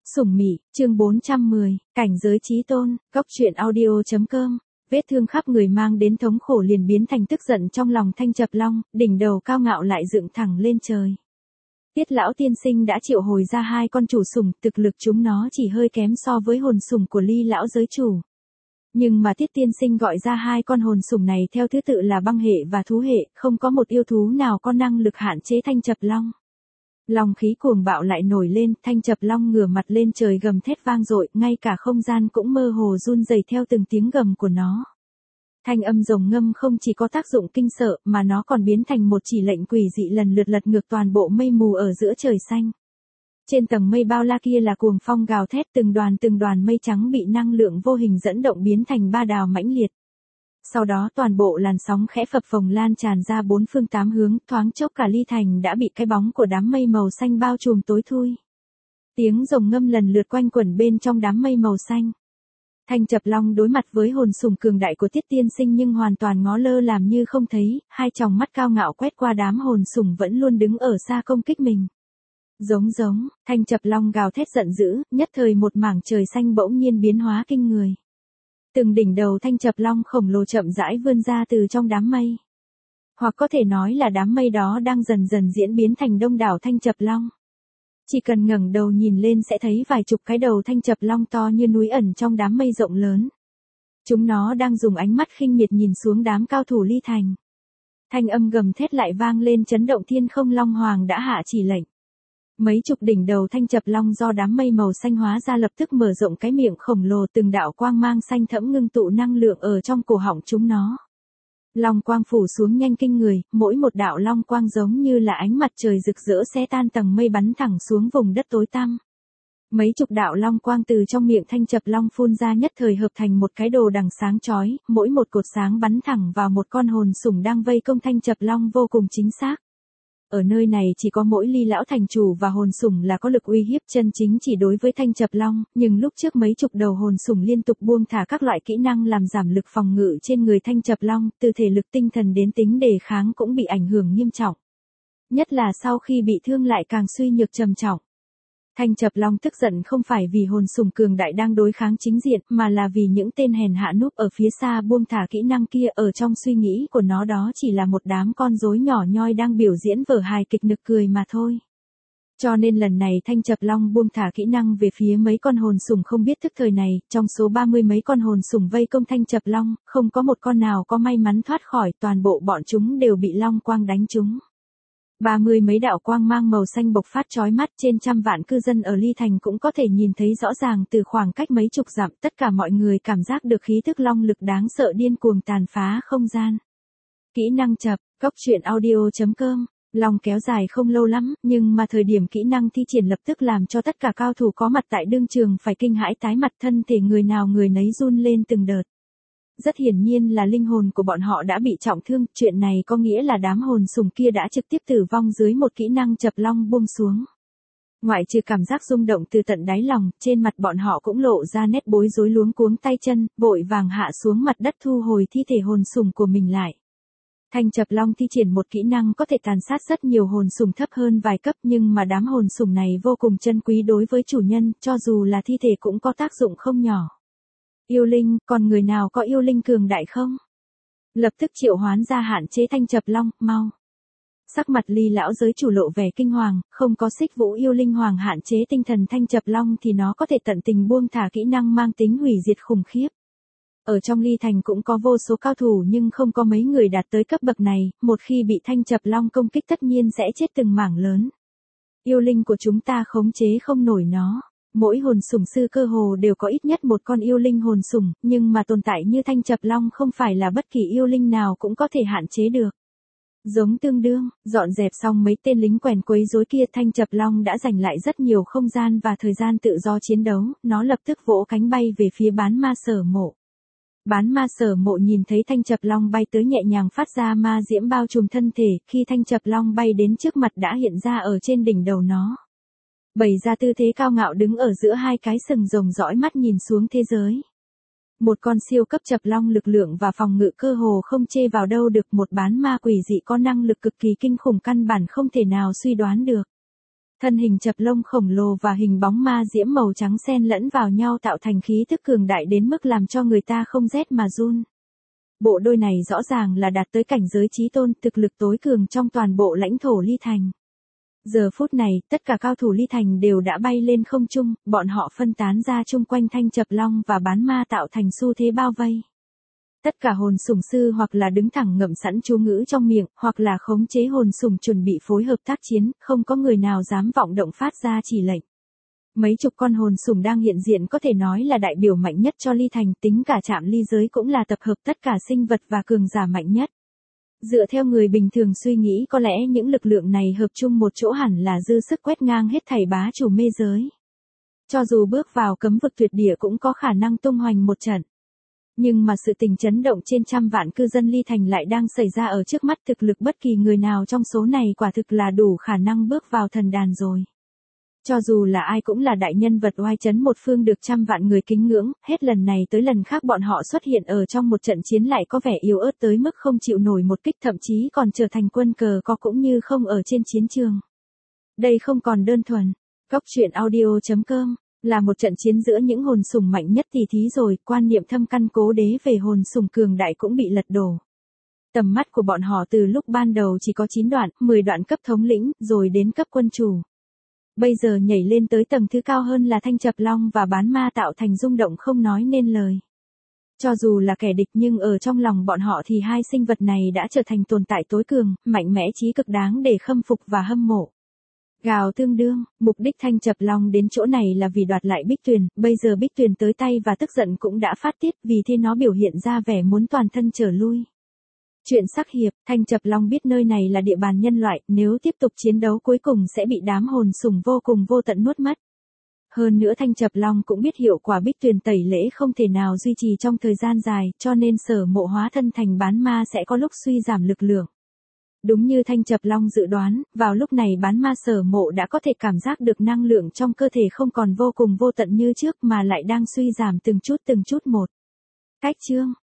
Sủng Mị, chương 410, cảnh giới chí tôn, góc truyện audio.com. Vết thương khắp người mang đến thống khổ liền biến thành tức giận trong lòng Thanh Chập Long, đỉnh đầu cao ngạo lại dựng thẳng lên trời. Tiết lão tiên sinh đã triệu hồi ra hai con chủ sủng, thực lực chúng nó chỉ hơi kém so với hồn sủng của Ly lão giới chủ. Nhưng mà Tiết tiên sinh gọi ra hai con hồn sủng này theo thứ tự là băng hệ và thú hệ, không có một yêu thú nào có năng lực hạn chế Thanh Chập Long. Long khí cuồng bạo lại nổi lên, Thanh Chập Long ngửa mặt lên trời gầm thét vang dội, ngay cả không gian cũng mơ hồ run rẩy theo từng tiếng gầm của nó. Thanh âm rồng ngâm không chỉ có tác dụng kinh sợ, mà nó còn biến thành một chỉ lệnh quỷ dị lần lượt lật ngược toàn bộ mây mù ở giữa trời xanh. Trên tầng mây bao la kia là cuồng phong gào thét, từng đoàn mây trắng bị năng lượng vô hình dẫn động biến thành ba đào mãnh liệt. Sau đó toàn bộ làn sóng khẽ phập phồng lan tràn ra bốn phương tám hướng, thoáng chốc cả Ly Thành đã bị cái bóng của đám mây màu xanh bao trùm tối thui. Tiếng rồng ngâm lần lượt quanh quẩn bên trong đám mây màu xanh. Thanh Chập Long đối mặt với hồn sủng cường đại của Tiết tiên sinh nhưng hoàn toàn ngó lơ làm như không thấy, hai tròng mắt cao ngạo quét qua đám hồn sủng vẫn luôn đứng ở xa công kích mình. Giống, Thanh Chập Long gào thét giận dữ, nhất thời một mảng trời xanh bỗng nhiên biến hóa kinh người. Từng đỉnh đầu Thanh Chập Long khổng lồ chậm rãi vươn ra từ trong đám mây. Hoặc có thể nói là đám mây đó đang dần dần diễn biến thành đông đảo Thanh Chập Long. Chỉ cần ngẩng đầu nhìn lên sẽ thấy vài chục cái đầu Thanh Chập Long to như núi ẩn trong đám mây rộng lớn. Chúng nó đang dùng ánh mắt khinh miệt nhìn xuống đám cao thủ Ly Thành. Thanh âm gầm thét lại vang lên chấn động thiên không. Long Hoàng đã hạ chỉ lệnh. Mấy chục đỉnh đầu Thanh Chập Long do đám mây màu xanh hóa ra lập tức mở rộng cái miệng khổng lồ, từng đạo quang mang xanh thẫm ngưng tụ năng lượng ở trong cổ họng chúng nó. Long quang phủ xuống nhanh kinh người, mỗi một đạo long quang giống như là ánh mặt trời rực rỡ xé tan tầng mây bắn thẳng xuống vùng đất tối tăm. Mấy chục đạo long quang từ trong miệng Thanh Chập Long phun ra nhất thời hợp thành một cái đồ đằng sáng chói, mỗi một cột sáng bắn thẳng vào một con hồn sủng đang vây công Thanh Chập Long vô cùng chính xác. Ở nơi này chỉ có mỗi Ly lão thành chủ và hồn sủng là có lực uy hiếp chân chính chỉ đối với Thanh Chập Long, nhưng lúc trước mấy chục đầu hồn sủng liên tục buông thả các loại kỹ năng làm giảm lực phòng ngự trên người Thanh Chập Long, từ thể lực tinh thần đến tính đề kháng cũng bị ảnh hưởng nghiêm trọng. Nhất là sau khi bị thương lại càng suy nhược trầm trọng. Thanh Chập Long tức giận không phải vì hồn sủng cường đại đang đối kháng chính diện, mà là vì những tên hèn hạ núp ở phía xa buông thả kỹ năng kia. Ở trong suy nghĩ của nó đó chỉ là một đám con rối nhỏ nhoi đang biểu diễn vở hài kịch nực cười mà thôi. Cho nên lần này Thanh Chập Long buông thả kỹ năng về phía mấy con hồn sủng không biết thức thời này, trong số 30 mấy con hồn sủng vây công Thanh Chập Long, không có một con nào có may mắn thoát khỏi, toàn bộ bọn chúng đều bị long quang đánh trúng. 30 mấy đạo quang mang màu xanh bộc phát chói mắt, trên trăm vạn cư dân ở Ly Thành cũng có thể nhìn thấy rõ ràng từ khoảng cách mấy chục dặm, tất cả mọi người cảm giác được khí thức long lực đáng sợ điên cuồng tàn phá không gian. Kỹ năng chập, góc truyện audio.com. Long kéo dài không lâu lắm, nhưng mà thời điểm kỹ năng thi triển lập tức làm cho tất cả cao thủ có mặt tại đương trường phải kinh hãi tái mặt, thân thể người nào người nấy run lên từng đợt. Rất hiển nhiên là linh hồn của bọn họ đã bị trọng thương, chuyện này có nghĩa là đám hồn sủng kia đã trực tiếp tử vong dưới một kỹ năng chập long buông xuống. Ngoại trừ cảm giác rung động từ tận đáy lòng, trên mặt bọn họ cũng lộ ra nét bối rối luống cuống tay chân, vội vàng hạ xuống mặt đất thu hồi thi thể hồn sủng của mình lại. Thanh Chập Long thi triển một kỹ năng có thể tàn sát rất nhiều hồn sủng thấp hơn vài cấp, nhưng mà đám hồn sủng này vô cùng chân quý đối với chủ nhân, cho dù là thi thể cũng có tác dụng không nhỏ. Yêu linh, còn người nào có yêu linh cường đại không? Lập tức triệu hoán ra hạn chế Thanh Chập Long, mau. Sắc mặt Ly lão giới chủ lộ vẻ kinh hoàng, không có xích vũ yêu linh hoàng hạn chế tinh thần Thanh Chập Long thì nó có thể tận tình buông thả kỹ năng mang tính hủy diệt khủng khiếp. Ở trong Ly Thành cũng có vô số cao thủ nhưng không có mấy người đạt tới cấp bậc này, một khi bị Thanh Chập Long công kích tất nhiên sẽ chết từng mảng lớn. Yêu linh của chúng ta khống chế không nổi nó. Mỗi hồn sủng sư cơ hồ đều có ít nhất một con yêu linh hồn sủng, nhưng mà tồn tại như Thanh Chập Long không phải là bất kỳ yêu linh nào cũng có thể hạn chế được. Giống tương đương, dọn dẹp xong mấy tên lính quèn quấy rối kia, Thanh Chập Long đã giành lại rất nhiều không gian và thời gian tự do chiến đấu, nó lập tức vỗ cánh bay về phía bán ma sở mộ. Bán ma sở mộ nhìn thấy Thanh Chập Long bay tới nhẹ nhàng phát ra ma diễm bao trùm thân thể, khi Thanh Chập Long bay đến trước mặt đã hiện ra ở trên đỉnh đầu nó. Bày ra tư thế cao ngạo đứng ở giữa hai cái sừng rồng dõi mắt nhìn xuống thế giới. Một con siêu cấp chập long lực lượng và phòng ngự cơ hồ không chê vào đâu được, một bán ma quỷ dị có năng lực cực kỳ kinh khủng căn bản không thể nào suy đoán được. Thân hình chập lông khổng lồ và hình bóng ma diễm màu trắng xen lẫn vào nhau tạo thành khí tức cường đại đến mức làm cho người ta không rét mà run. Bộ đôi này rõ ràng là đạt tới cảnh giới chí tôn, thực lực tối cường trong toàn bộ lãnh thổ Ly Thành. Giờ phút này, tất cả cao thủ Ly Thành đều đã bay lên không trung, bọn họ phân tán ra chung quanh Thanh Chập Long và bán ma tạo thành xu thế bao vây. Tất cả hồn sủng sư hoặc là đứng thẳng ngậm sẵn chú ngữ trong miệng, hoặc là khống chế hồn sủng chuẩn bị phối hợp tác chiến, không có người nào dám vọng động phát ra chỉ lệnh. Mấy chục con hồn sủng đang hiện diện có thể nói là đại biểu mạnh nhất cho Ly Thành, tính cả Trạm Ly giới cũng là tập hợp tất cả sinh vật và cường giả mạnh nhất. Dựa theo người bình thường suy nghĩ có lẽ những lực lượng này hợp chung một chỗ hẳn là dư sức quét ngang hết thảy bá chủ mê giới. Cho dù bước vào cấm vực tuyệt địa cũng có khả năng tung hoành một trận. Nhưng mà sự tình chấn động trên trăm vạn cư dân Ly Thành lại đang xảy ra ở trước mắt, thực lực bất kỳ người nào trong số này quả thực là đủ khả năng bước vào thần đàn rồi. Cho dù là ai cũng là đại nhân vật oai chấn một phương được trăm vạn người kính ngưỡng, hết lần này tới lần khác bọn họ xuất hiện ở trong một trận chiến lại có vẻ yếu ớt tới mức không chịu nổi một kích, thậm chí còn trở thành quân cờ có cũng như không ở trên chiến trường. Đây không còn đơn thuần, Góc truyện audio.com là một trận chiến giữa những hồn sủng mạnh nhất tỷ thí rồi, quan niệm thâm căn cố đế về hồn sủng cường đại cũng bị lật đổ. Tầm mắt của bọn họ từ lúc ban đầu chỉ có 9 đoạn, 10 đoạn cấp thống lĩnh, rồi đến cấp quân chủ. Bây giờ nhảy lên tới tầng thứ cao hơn là Thanh Chập Long và bán ma tạo thành rung động không nói nên lời. Cho dù là kẻ địch nhưng ở trong lòng bọn họ thì hai sinh vật này đã trở thành tồn tại tối cường, mạnh mẽ chí cực đáng để khâm phục và hâm mộ. Gào tương đương, mục đích Thanh Chập Long đến chỗ này là vì đoạt lại Bích Tuyền, bây giờ Bích Tuyền tới tay và tức giận cũng đã phát tiết, vì thế nó biểu hiện ra vẻ muốn toàn thân trở lui. Chuyện sắc hiệp, Thanh Chập Long biết nơi này là địa bàn nhân loại, nếu tiếp tục chiến đấu cuối cùng sẽ bị đám hồn sủng vô cùng vô tận nuốt mất. Hơn nữa Thanh Chập Long cũng biết hiệu quả Bích Tuyền tẩy lễ không thể nào duy trì trong thời gian dài, cho nên Sở Mộ hóa thân thành bán ma sẽ có lúc suy giảm lực lượng. Đúng như Thanh Chập Long dự đoán, vào lúc này bán ma Sở Mộ đã có thể cảm giác được năng lượng trong cơ thể không còn vô cùng vô tận như trước mà lại đang suy giảm từng chút một. Cách chương